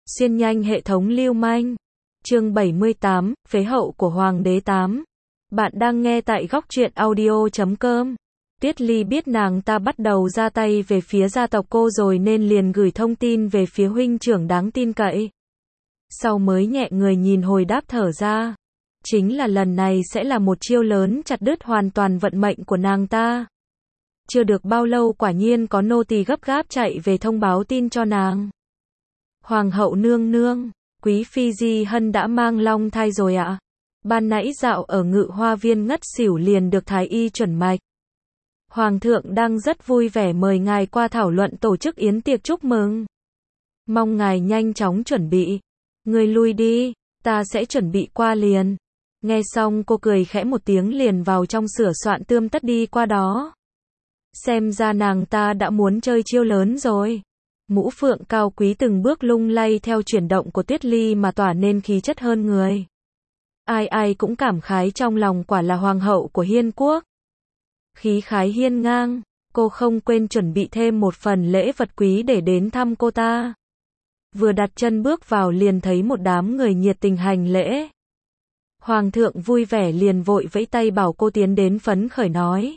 Xuyên nhanh hệ thống lưu manh. Chương 78, phế hậu của Hoàng đế 8. Bạn đang nghe tại góc truyện audio.com. Tuyết Ly biết nàng ta bắt đầu ra tay về phía gia tộc cô rồi nên liền gửi thông tin về phía huynh trưởng đáng tin cậy. Sau mới nhẹ người nhìn hồi đáp thở ra. Chính là lần này sẽ là một chiêu lớn chặt đứt hoàn toàn vận mệnh của nàng ta. Chưa được bao lâu quả nhiên có nô tỳ gấp gáp chạy về thông báo tin cho nàng. Hoàng hậu nương nương, quý phi Di Hân đã mang long thai rồi ạ. Ban nãy dạo ở Ngự Hoa Viên ngất xỉu liền được thái y chuẩn mạch. Hoàng thượng đang rất vui vẻ mời ngài qua thảo luận tổ chức yến tiệc chúc mừng. Mong ngài nhanh chóng chuẩn bị. Người lui đi, ta sẽ chuẩn bị qua liền. Nghe xong cô cười khẽ một tiếng liền vào trong sửa soạn tươm tất đi qua đó. Xem ra nàng ta đã muốn chơi chiêu lớn rồi. Mũ phượng cao quý từng bước lung lay theo chuyển động của Tuyết Ly mà tỏa nên khí chất hơn người. Ai ai cũng cảm khái trong lòng quả là hoàng hậu của Hiên quốc. Khí khái hiên ngang, cô không quên chuẩn bị thêm một phần lễ vật quý để đến thăm cô ta. Vừa đặt chân bước vào liền thấy một đám người nhiệt tình hành lễ. Hoàng thượng vui vẻ liền vội vẫy tay bảo cô tiến đến phấn khởi nói.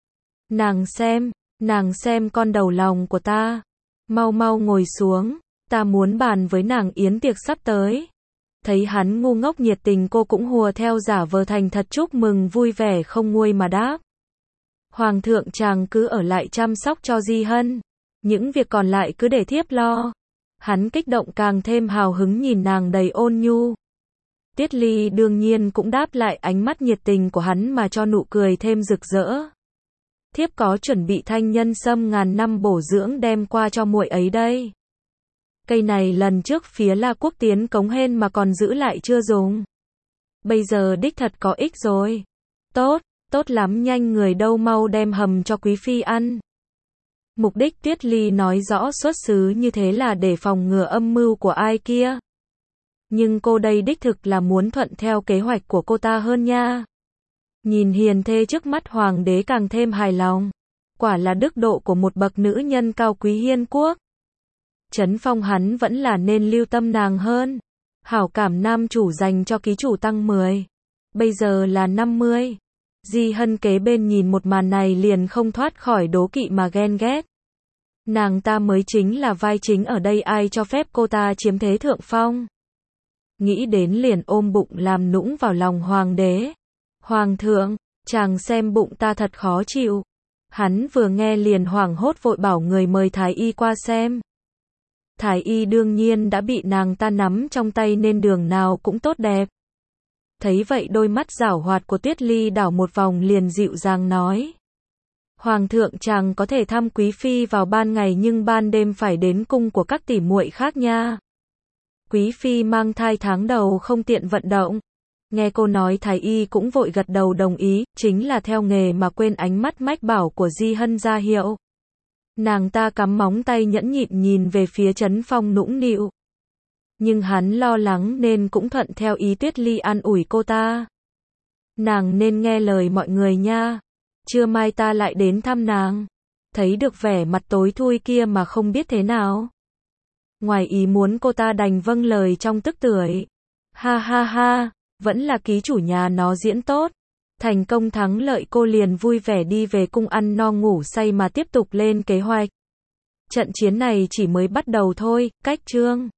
Nàng xem con đầu lòng của ta. Mau mau ngồi xuống, ta muốn bàn với nàng yến tiệc sắp tới. Thấy hắn ngu ngốc nhiệt tình cô cũng hùa theo giả vờ thành thật chúc mừng vui vẻ không nguôi mà đáp. Hoàng thượng chàng cứ ở lại chăm sóc cho Di Hân. Những việc còn lại cứ để thiếp lo. Hắn kích động càng thêm hào hứng nhìn nàng đầy ôn nhu. Tuyết Ly đương nhiên cũng đáp lại ánh mắt nhiệt tình của hắn mà cho nụ cười thêm rực rỡ. Thiếp có chuẩn bị thanh nhân sâm ngàn năm bổ dưỡng đem qua cho muội ấy đây. Cây này lần trước phía La Quốc tiến cống hên mà còn giữ lại chưa dùng. Bây giờ đích thật có ích rồi. Tốt lắm, nhanh người đâu mau đem hầm cho quý phi ăn. Mục đích Tuyết Ly nói rõ xuất xứ như thế là để phòng ngừa âm mưu của ai kia. Nhưng cô đây đích thực là muốn thuận theo kế hoạch của cô ta hơn nha. Nhìn hiền thê trước mắt hoàng đế càng thêm hài lòng. Quả là đức độ của một bậc nữ nhân cao quý Hiên quốc. Trấn phong hắn vẫn là nên lưu tâm nàng hơn. Hảo cảm nam chủ dành cho ký chủ tăng 10. Bây giờ là 50. Di Hân kế bên nhìn một màn này liền không thoát khỏi đố kỵ mà ghen ghét. Nàng ta mới chính là vai chính ở đây, ai cho phép cô ta chiếm thế thượng phong. Nghĩ đến liền ôm bụng làm nũng vào lòng hoàng đế. Hoàng thượng, chàng xem bụng ta thật khó chịu. Hắn vừa nghe liền hoảng hốt vội bảo người mời thái y qua xem. Thái y đương nhiên đã bị nàng ta nắm trong tay nên đường nào cũng tốt đẹp. Thấy vậy đôi mắt giảo hoạt của Tuyết Ly đảo một vòng liền dịu dàng nói. Hoàng thượng chàng có thể thăm quý phi vào ban ngày nhưng ban đêm phải đến cung của các tỷ muội khác nha. Quý phi mang thai tháng đầu không tiện vận động. Nghe cô nói thái y cũng vội gật đầu đồng ý, chính là theo nghề mà quên ánh mắt mách bảo của Di Hân ra hiệu. Nàng ta cắm móng tay nhẫn nhịn nhìn về phía Trấn Phong nũng nịu. Nhưng hắn lo lắng nên cũng thuận theo ý Tuyết Ly an ủi cô ta. Nàng nên nghe lời mọi người nha. Trưa mai ta lại đến thăm nàng. Thấy được vẻ mặt tối thui kia mà không biết thế nào. Ngoài ý muốn cô ta đành vâng lời trong tức tưởi. Ha ha ha, vẫn là ký chủ nhà nó diễn tốt. Thành công thắng lợi cô liền vui vẻ đi về cung ăn no ngủ say mà tiếp tục lên kế hoạch. Trận chiến này chỉ mới bắt đầu thôi, cách chương